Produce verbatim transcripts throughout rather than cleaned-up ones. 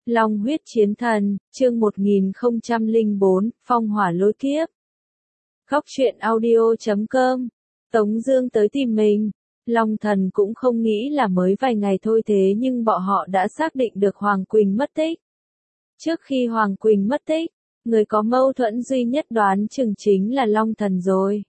Long huyết chiến thần, chương một nghìn không trăm lẻ bốn, phong hỏa lôi kiếp. Góc truyện audio chấm com. Tống Dương tới tìm mình. Long Thần cũng không nghĩ là mới vài ngày thôi, thế nhưng bọn họ đã xác định được Hoàng Quỳnh mất tích. Trước khi Hoàng Quỳnh mất tích, người có mâu thuẫn duy nhất đoán chừng chính là Long Thần rồi.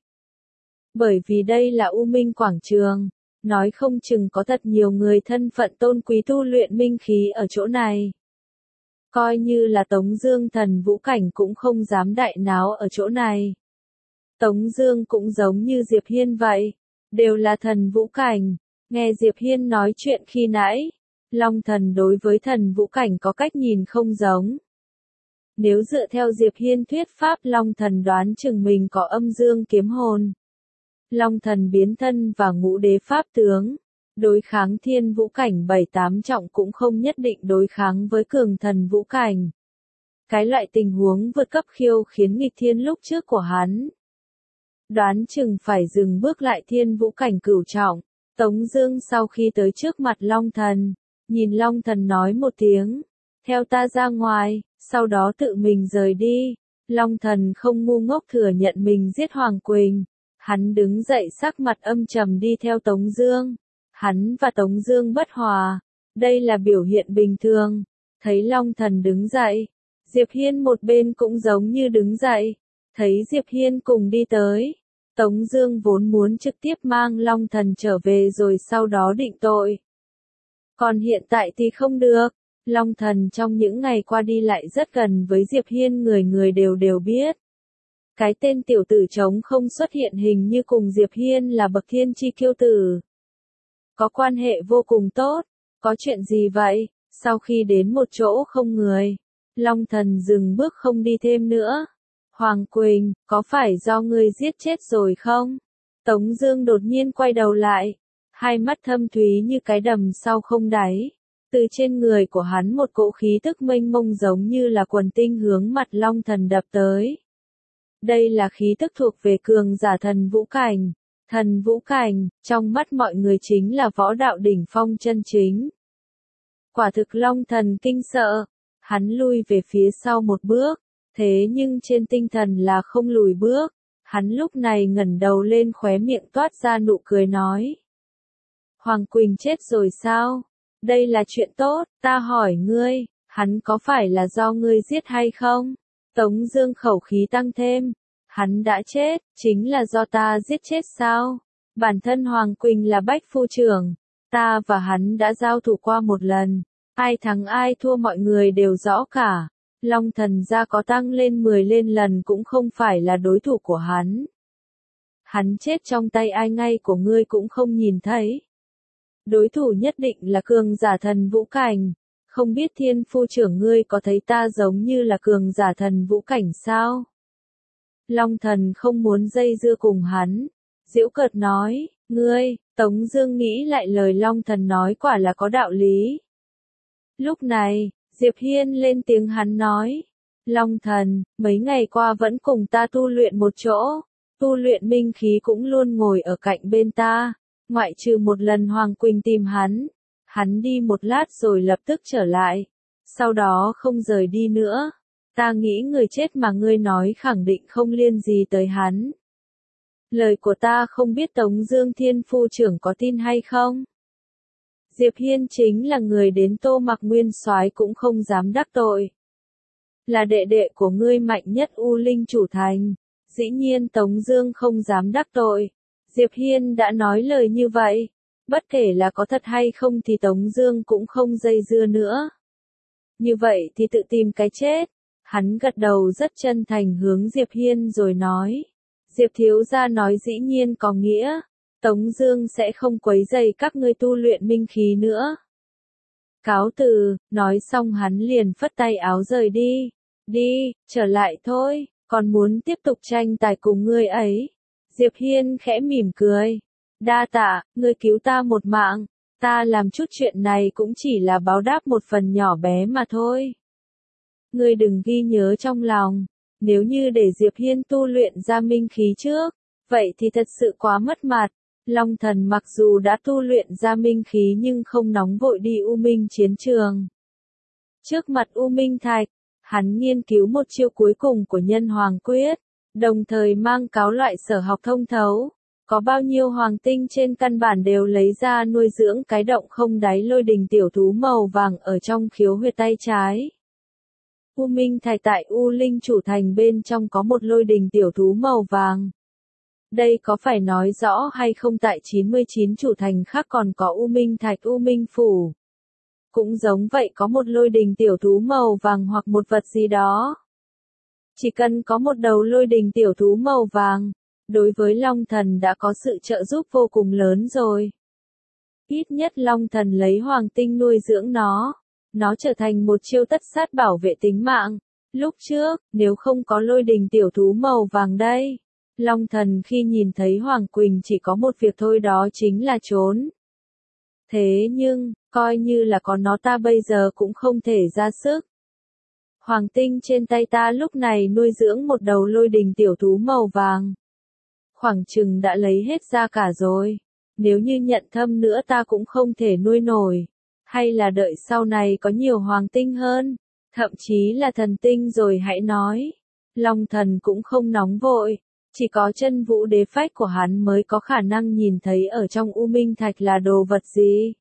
Bởi vì đây là U Minh Quảng Trường, nói không chừng có thật nhiều người thân phận tôn quý tu luyện minh khí ở chỗ này. Coi như là Tống Dương thần vũ cảnh cũng không dám đại náo ở chỗ này. Tống Dương cũng giống như Diệp Hiên vậy, đều là thần vũ cảnh. Nghe Diệp Hiên nói chuyện khi nãy, Long Thần đối với thần vũ cảnh có cách nhìn không giống. Nếu dựa theo Diệp Hiên thuyết pháp, Long Thần đoán chừng mình có âm dương kiếm hồn. Long Thần biến thân và ngũ đế pháp tướng, đối kháng thiên vũ cảnh bảy tám trọng cũng không nhất định đối kháng với cường thần vũ cảnh. Cái loại tình huống vượt cấp khiêu khiến nghịch thiên lúc trước của hắn, đoán chừng phải dừng bước lại thiên vũ cảnh cửu trọng. Tống Dương sau khi tới trước mặt Long Thần, nhìn Long Thần nói một tiếng, theo ta ra ngoài, sau đó tự mình rời đi. Long Thần không ngu ngốc thừa nhận mình giết Hoàng Quỳnh. Hắn đứng dậy sắc mặt âm trầm đi theo Tống Dương. Hắn và Tống Dương bất hòa, đây là biểu hiện bình thường. Thấy Long Thần đứng dậy, Diệp Hiên một bên cũng giống như đứng dậy. Thấy Diệp Hiên cùng đi tới, Tống Dương vốn muốn trực tiếp mang Long Thần trở về rồi sau đó định tội. Còn hiện tại thì không được. Long Thần trong những ngày qua đi lại rất gần với Diệp Hiên, người người đều đều biết. Cái tên tiểu tử trống không xuất hiện hình như cùng Diệp Hiên là bậc thiên chi kiêu tử, có quan hệ vô cùng tốt. Có chuyện gì vậy? Sau khi đến một chỗ không người, Long Thần dừng bước không đi thêm nữa. Hoàng Quỳnh, có phải do ngươi giết chết rồi không? Tống Dương đột nhiên quay đầu lại, hai mắt thâm thúy như cái đầm sau không đáy. Từ trên người của hắn một cỗ khí tức mênh mông giống như là quần tinh hướng mặt Long Thần đập tới. Đây là khí tức thuộc về cường giả thần vũ cảnh. Thần vũ cảnh, trong mắt mọi người chính là võ đạo đỉnh phong chân chính. Quả thực Long Thần kinh sợ, hắn lui về phía sau một bước, thế nhưng trên tinh thần là không lùi bước. Hắn lúc này ngẩng đầu lên, khóe miệng toát ra nụ cười nói: Hoàng Quỳnh chết rồi sao? Đây là chuyện tốt, ta hỏi ngươi, hắn có phải là do ngươi giết hay không? Tống Dương khẩu khí tăng thêm, hắn đã chết, chính là do ta giết chết sao? Bản thân Hoàng Quỳnh là bách phu trưởng, ta và hắn đã giao thủ qua một lần, ai thắng ai thua mọi người đều rõ cả. Long Thần gia có tăng lên mười lên lần cũng không phải là đối thủ của hắn. Hắn chết trong tay ai ngay của ngươi cũng không nhìn thấy. Đối thủ nhất định là cường giả thần vũ cảnh. Không biết thiên phu trưởng ngươi có thấy ta giống như là cường giả thần vũ cảnh sao? Long Thần không muốn dây dưa cùng hắn, giễu cợt nói: ngươi. Tống Dương nghĩ lại lời Long Thần nói quả là có đạo lý. Lúc này, Diệp Hiên lên tiếng, hắn nói: Long Thần, mấy ngày qua vẫn cùng ta tu luyện một chỗ, tu luyện minh khí cũng luôn ngồi ở cạnh bên ta, ngoại trừ một lần Hoàng Quỳnh tìm hắn. Hắn đi một lát rồi lập tức trở lại, sau đó không rời đi nữa. Ta nghĩ người chết mà ngươi nói khẳng định không liên gì tới hắn. Lời của ta không biết Tống Dương thiên phu trưởng có tin hay không? Diệp Hiên chính là người đến Tô Mặc Nguyên Soái cũng không dám đắc tội. Là đệ đệ của ngươi mạnh nhất U Linh chủ thành, dĩ nhiên Tống Dương không dám đắc tội. Diệp Hiên đã nói lời như vậy, bất kể là có thật hay không thì Tống Dương cũng không dây dưa nữa. Như vậy thì tự tìm cái chết. Hắn gật đầu rất chân thành hướng Diệp Hiên rồi nói: Diệp thiếu gia nói dĩ nhiên có nghĩa, Tống Dương sẽ không quấy rầy các ngươi tu luyện minh khí nữa. Cáo từ. Nói xong hắn liền phất tay áo rời đi. Đi, trở lại thôi, còn muốn tiếp tục tranh tài cùng ngươi ấy. Diệp Hiên khẽ mỉm cười. Đa tạ, ngươi cứu ta một mạng, ta làm chút chuyện này cũng chỉ là báo đáp một phần nhỏ bé mà thôi. Ngươi đừng ghi nhớ trong lòng, nếu như để Diệp Hiên tu luyện ra minh khí trước, vậy thì thật sự quá mất mặt. Long Thần mặc dù đã tu luyện ra minh khí nhưng không nóng vội đi U Minh chiến trường. Trước mặt U Minh Thạch, hắn nghiên cứu một chiêu cuối cùng của Nhân Hoàng Quyết, đồng thời mang cáo loại sở học thông thấu. Có bao nhiêu hoàng tinh trên căn bản đều lấy ra nuôi dưỡng cái động không đáy lôi đình tiểu thú màu vàng ở trong khiếu huyệt tay trái. U Minh Thạch tại U Linh Chủ Thành bên trong có một lôi đình tiểu thú màu vàng. Đây có phải nói rõ hay không tại chín mươi chín chủ thành khác còn có U Minh Thạch U Minh Phủ. Cũng giống vậy có một lôi đình tiểu thú màu vàng hoặc một vật gì đó. Chỉ cần có một đầu lôi đình tiểu thú màu vàng, đối với Long Thần đã có sự trợ giúp vô cùng lớn rồi. Ít nhất Long Thần lấy hoàng tinh nuôi dưỡng nó. Nó trở thành một chiêu tất sát bảo vệ tính mạng. Lúc trước, nếu không có lôi đình tiểu thú màu vàng đây, Long Thần khi nhìn thấy Hoàng Quỳnh chỉ có một việc thôi, đó chính là trốn. Thế nhưng, coi như là có nó ta bây giờ cũng không thể ra sức. Hoàng tinh trên tay ta lúc này nuôi dưỡng một đầu lôi đình tiểu thú màu vàng. Khoảng chừng đã lấy hết ra cả rồi. Nếu như nhận thâm nữa ta cũng không thể nuôi nổi. Hay là đợi sau này có nhiều hoàng tinh hơn, thậm chí là thần tinh rồi hãy nói. Long Thần cũng không nóng vội, chỉ có chân vũ đế phách của hắn mới có khả năng nhìn thấy ở trong U Minh Thạch là đồ vật gì.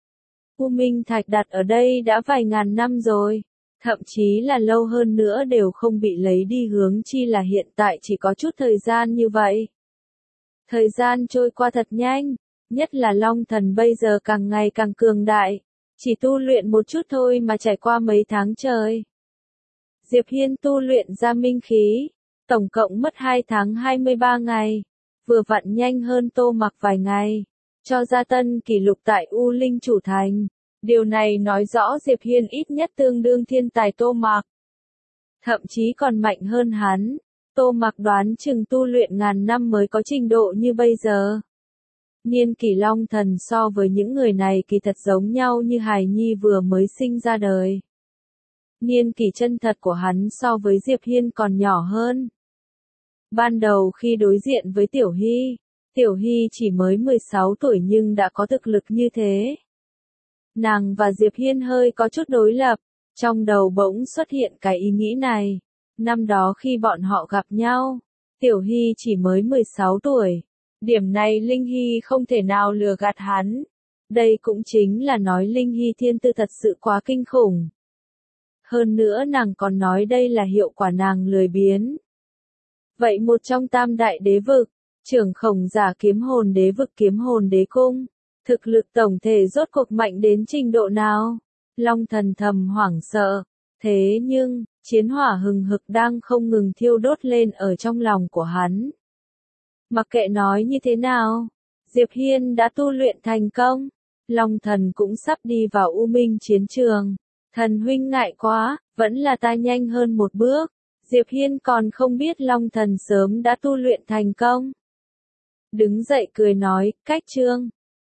U Minh Thạch đặt ở đây đã vài ngàn năm rồi, thậm chí là lâu hơn nữa đều không bị lấy đi, hướng chi là hiện tại chỉ có chút thời gian như vậy. Thời gian trôi qua thật nhanh, nhất là Long Thần bây giờ càng ngày càng cường đại. Chỉ tu luyện một chút thôi mà trải qua mấy tháng trời. Diệp Hiên tu luyện ra minh khí, tổng cộng mất hai tháng hai mươi ba ngày, vừa vặn nhanh hơn Tô Mặc vài ngày, cho ra tân kỷ lục tại U Linh Chủ Thành. Điều này nói rõ Diệp Hiên ít nhất tương đương thiên tài Tô Mặc. Thậm chí còn mạnh hơn hắn, Tô Mặc đoán chừng tu luyện ngàn năm mới có trình độ như bây giờ. Niên kỷ Long Thần so với những người này kỳ thật giống nhau như hài nhi vừa mới sinh ra đời. Niên kỷ chân thật của hắn so với Diệp Hiên còn nhỏ hơn. Ban đầu khi đối diện với Tiểu Hy, Tiểu Hy chỉ mới mười sáu tuổi nhưng đã có thực lực như thế. Nàng và Diệp Hiên hơi có chút đối lập, trong đầu bỗng xuất hiện cái ý nghĩ này. Năm đó khi bọn họ gặp nhau, Tiểu Hy chỉ mới mười sáu tuổi. Điểm này Linh Hy không thể nào lừa gạt hắn. Đây cũng chính là nói Linh Hy thiên tư thật sự quá kinh khủng. Hơn nữa nàng còn nói đây là hiệu quả nàng lười biếng. Vậy một trong tam đại đế vực, trưởng khổng giả kiếm hồn đế vực kiếm hồn đế cung, thực lực tổng thể rốt cuộc mạnh đến trình độ nào? Long Thần thầm hoảng sợ. Thế nhưng, chiến hỏa hừng hực đang không ngừng thiêu đốt lên ở trong lòng của hắn. Mặc kệ nói như thế nào, Diệp Hiên đã tu luyện thành công. Long Thần cũng sắp đi vào U Minh chiến trường. Thần huynh ngại quá, vẫn là ta nhanh hơn một bước. Diệp Hiên còn không biết Long Thần sớm đã tu luyện thành công. Đứng dậy cười nói, cách chương.